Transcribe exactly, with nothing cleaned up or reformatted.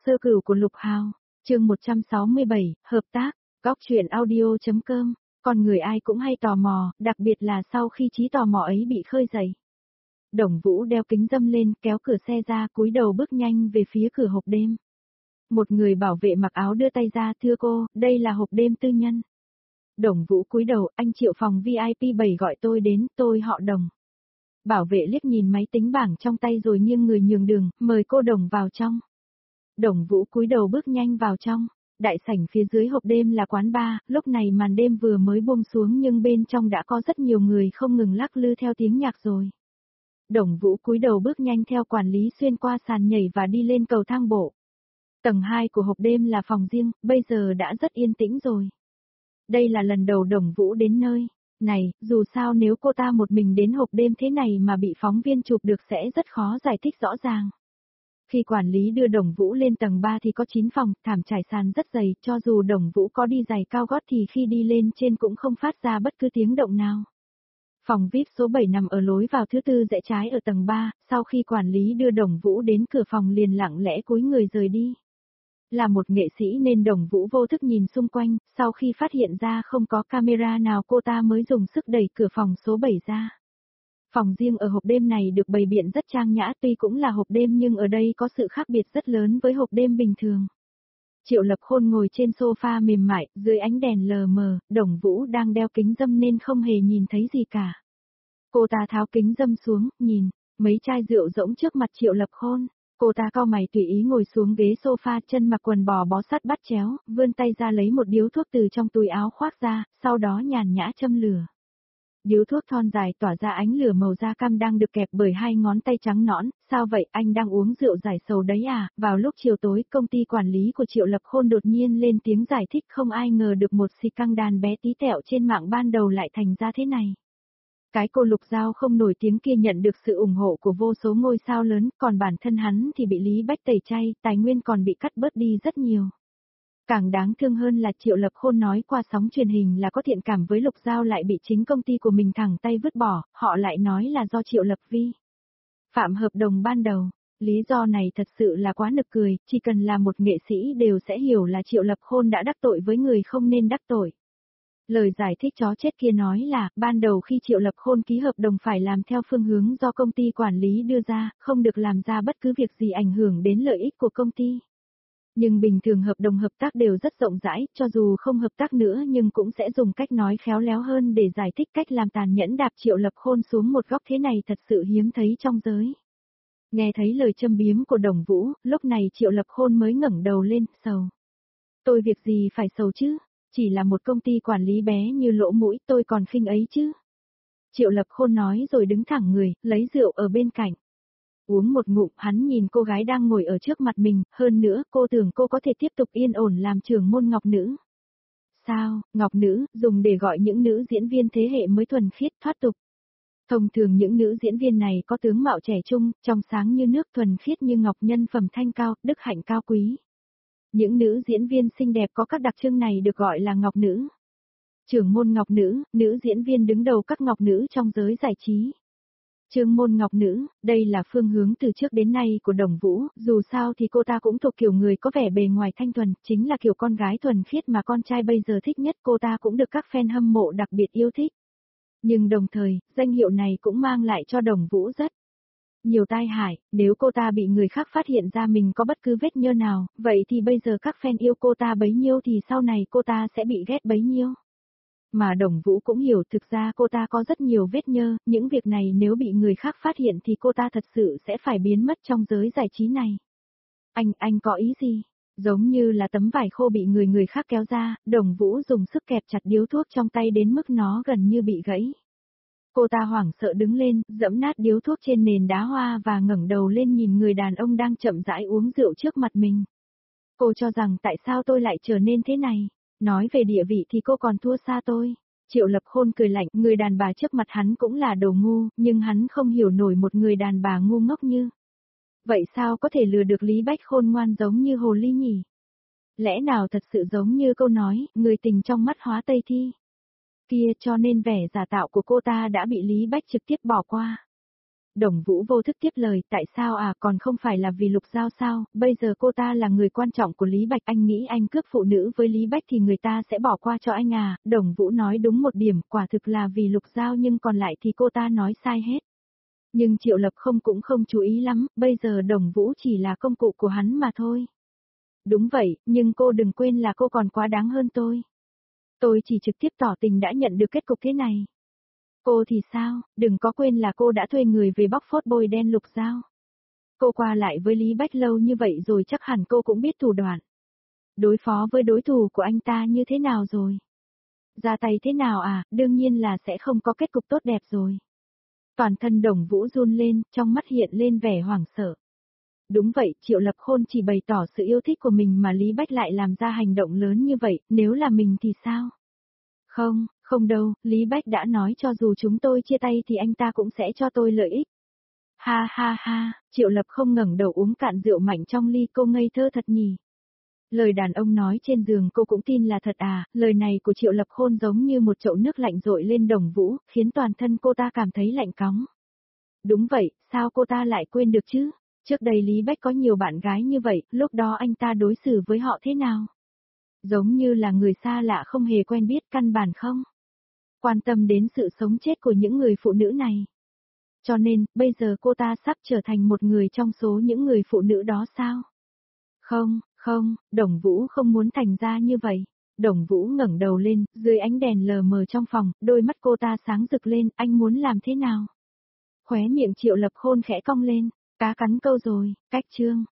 Sơ cửu của Lục Hào, chương một trăm sáu mươi bảy, hợp tác, góc truyện audio.com, con người ai cũng hay tò mò, đặc biệt là sau khi trí tò mò ấy bị khơi dậy. Đồng Vũ đeo kính râm lên, kéo cửa xe ra, cúi đầu bước nhanh về phía cửa hộp đêm. Một người bảo vệ mặc áo đưa tay ra, thưa cô, đây là hộp đêm tư nhân. Đồng Vũ cúi đầu, anh Triệu phòng vi ai pi bảy gọi tôi đến, tôi họ Đồng. Bảo vệ liếc nhìn máy tính bảng trong tay rồi nghiêng người nhường đường, mời cô Đồng vào trong. Đồng Vũ cúi đầu bước nhanh vào trong. Đại sảnh phía dưới hộp đêm là quán bar, lúc này màn đêm vừa mới buông xuống nhưng bên trong đã có rất nhiều người không ngừng lắc lư theo tiếng nhạc rồi. Đồng Vũ cúi đầu bước nhanh theo quản lý xuyên qua sàn nhảy và đi lên cầu thang bộ. Tầng hai của hộp đêm là phòng riêng, bây giờ đã rất yên tĩnh rồi. Đây là lần đầu Đồng Vũ đến nơi này, dù sao nếu cô ta một mình đến hộp đêm thế này mà bị phóng viên chụp được sẽ rất khó giải thích rõ ràng. Khi quản lý đưa Đồng Vũ lên tầng ba thì có chín phòng, thảm trải sàn rất dày, cho dù Đồng Vũ có đi giày cao gót thì khi đi lên trên cũng không phát ra bất cứ tiếng động nào. Phòng vi ai pi số bảy nằm ở lối vào thứ tư rẽ trái ở tầng ba, sau khi quản lý đưa Đồng Vũ đến cửa phòng liền lặng lẽ cúi người rời đi. Là một nghệ sĩ nên Đồng Vũ vô thức nhìn xung quanh, sau khi phát hiện ra không có camera nào cô ta mới dùng sức đẩy cửa phòng số bảy ra. Phòng riêng ở hộp đêm này được bày biện rất trang nhã, tuy cũng là hộp đêm nhưng ở đây có sự khác biệt rất lớn với hộp đêm bình thường. Triệu Lập Khôn ngồi trên sofa mềm mại, dưới ánh đèn lờ mờ, Đồng Vũ đang đeo kính râm nên không hề nhìn thấy gì cả. Cô ta tháo kính râm xuống, nhìn, mấy chai rượu rỗng trước mặt Triệu Lập Khôn. Cô ta cau mày tùy ý ngồi xuống ghế sofa, chân mặc quần bò bó sát bắt chéo, vươn tay ra lấy một điếu thuốc từ trong túi áo khoác ra, sau đó nhàn nhã châm lửa. Điếu thuốc thon dài tỏa ra ánh lửa màu da cam đang được kẹp bởi hai ngón tay trắng nõn, sao vậy anh đang uống rượu giải sầu đấy à? Vào lúc chiều tối công ty quản lý của Triệu Lập Khôn đột nhiên lên tiếng giải thích, không ai ngờ được một xì căng đàn bé tí tẹo trên mạng ban đầu lại thành ra thế này. Cái cô Lục Giao không nổi tiếng kia nhận được sự ủng hộ của vô số ngôi sao lớn, còn bản thân hắn thì bị Lý Bách tẩy chay, tài nguyên còn bị cắt bớt đi rất nhiều. Càng đáng thương hơn là Triệu Lập Khôn nói qua sóng truyền hình là có thiện cảm với Lục Giao lại bị chính công ty của mình thẳng tay vứt bỏ, họ lại nói là do Triệu Lập Vi phạm hợp đồng ban đầu. Lý do này thật sự là quá nực cười, chỉ cần là một nghệ sĩ đều sẽ hiểu là Triệu Lập Khôn đã đắc tội với người không nên đắc tội. Lời giải thích chó chết kia nói là, ban đầu khi Triệu Lập Khôn ký hợp đồng phải làm theo phương hướng do công ty quản lý đưa ra, không được làm ra bất cứ việc gì ảnh hưởng đến lợi ích của công ty. Nhưng bình thường hợp đồng hợp tác đều rất rộng rãi, cho dù không hợp tác nữa nhưng cũng sẽ dùng cách nói khéo léo hơn để giải thích cách làm tàn nhẫn đạp Triệu Lập Khôn xuống một góc, thế này thật sự hiếm thấy trong giới. Nghe thấy lời châm biếm của Đồng Vũ, lúc này Triệu Lập Khôn mới ngẩng đầu lên, sầu. Tôi việc gì phải sầu chứ? Chỉ là một công ty quản lý bé như lỗ mũi tôi còn khinh ấy chứ. Triệu Lập Khôn nói rồi đứng thẳng người, lấy rượu ở bên cạnh. Uống một ngụm, hắn nhìn cô gái đang ngồi ở trước mặt mình, hơn nữa cô tưởng cô có thể tiếp tục yên ổn làm trưởng môn Ngọc Nữ. Sao, Ngọc Nữ, dùng để gọi những nữ diễn viên thế hệ mới thuần khiết thoát tục. Thông thường những nữ diễn viên này có tướng mạo trẻ trung, trong sáng như nước, thuần khiết như ngọc, nhân phẩm thanh cao, đức hạnh cao quý. Những nữ diễn viên xinh đẹp có các đặc trưng này được gọi là Ngọc Nữ. Trưởng môn Ngọc Nữ, nữ diễn viên đứng đầu các Ngọc Nữ trong giới giải trí. Trưởng môn Ngọc Nữ, đây là phương hướng từ trước đến nay của Đồng Vũ, dù sao thì cô ta cũng thuộc kiểu người có vẻ bề ngoài thanh thuần, chính là kiểu con gái thuần khiết mà con trai bây giờ thích nhất, cô ta cũng được các fan hâm mộ đặc biệt yêu thích. Nhưng đồng thời, danh hiệu này cũng mang lại cho Đồng Vũ rất nhiều tai hại, nếu cô ta bị người khác phát hiện ra mình có bất cứ vết nhơ nào, vậy thì bây giờ các fan yêu cô ta bấy nhiêu thì sau này cô ta sẽ bị ghét bấy nhiêu. Mà Đồng Vũ cũng hiểu thực ra cô ta có rất nhiều vết nhơ, những việc này nếu bị người khác phát hiện thì cô ta thật sự sẽ phải biến mất trong giới giải trí này. Anh, anh có ý gì? Giống như là tấm vải khô bị người người khác kéo ra, Đồng Vũ dùng sức kẹp chặt điếu thuốc trong tay đến mức nó gần như bị gãy. Cô ta hoảng sợ đứng lên, giẫm nát điếu thuốc trên nền đá hoa và ngẩng đầu lên nhìn người đàn ông đang chậm rãi uống rượu trước mặt mình. Cô cho rằng tại sao tôi lại trở nên thế này? Nói về địa vị thì cô còn thua xa tôi. Triệu Lập Khôn cười lạnh, người đàn bà trước mặt hắn cũng là đồ ngu, nhưng hắn không hiểu nổi một người đàn bà ngu ngốc như. Vậy sao có thể lừa được Lý Bách khôn ngoan giống như hồ ly nhỉ? Lẽ nào thật sự giống như câu nói, người tình trong mắt hóa Tây Thi? Kia cho nên vẻ giả tạo của cô ta đã bị Lý Bách trực tiếp bỏ qua. Đồng Vũ vô thức tiếp lời, tại sao à, còn không phải là vì Lục Giao sao, bây giờ cô ta là người quan trọng của Lý Bạch, anh nghĩ anh cướp phụ nữ với Lý Bạch thì người ta sẽ bỏ qua cho anh à, Đồng Vũ nói đúng một điểm, quả thực là vì Lục Giao nhưng còn lại thì cô ta nói sai hết. Nhưng Triệu Lập không cũng không chú ý lắm, bây giờ Đồng Vũ chỉ là công cụ của hắn mà thôi. Đúng vậy, nhưng cô đừng quên là cô còn quá đáng hơn tôi. Tôi chỉ trực tiếp tỏ tình đã nhận được kết cục thế này. Cô thì sao, đừng có quên là cô đã thuê người về bóc phốt bôi đen Lục Giao. Cô qua lại với Lý Bách lâu như vậy rồi chắc hẳn cô cũng biết thủ đoạn. Đối phó với đối thủ của anh ta như thế nào rồi? Ra tay thế nào à, đương nhiên là sẽ không có kết cục tốt đẹp rồi. Toàn thân Đồng Vũ run lên, trong mắt hiện lên vẻ hoảng sợ. Đúng vậy, Triệu Lập Khôn chỉ bày tỏ sự yêu thích của mình mà Lý Bách lại làm ra hành động lớn như vậy, nếu là mình thì sao? Không, không đâu, Lý Bách đã nói cho dù chúng tôi chia tay thì anh ta cũng sẽ cho tôi lợi ích. Ha ha ha, Triệu Lập không ngẩng đầu uống cạn rượu mạnh trong ly, cô ngây thơ thật nhỉ. Lời đàn ông nói trên giường cô cũng tin là thật à, lời này của Triệu Lập Khôn giống như một chậu nước lạnh dội lên Đồng Vũ, khiến toàn thân cô ta cảm thấy lạnh cóng. Đúng vậy, sao cô ta lại quên được chứ? Trước đây Lý Bách có nhiều bạn gái như vậy, lúc đó anh ta đối xử với họ thế nào? Giống như là người xa lạ không hề quen biết, căn bản không quan tâm đến sự sống chết của những người phụ nữ này. Cho nên, bây giờ cô ta sắp trở thành một người trong số những người phụ nữ đó sao? Không, không, Đồng Vũ không muốn thành ra như vậy. Đồng Vũ ngẩng đầu lên, dưới ánh đèn lờ mờ trong phòng, đôi mắt cô ta sáng rực lên, anh muốn làm thế nào? Khóe miệng Triệu Lập Khôn khẽ cong lên, cá cắn câu rồi, cách chương.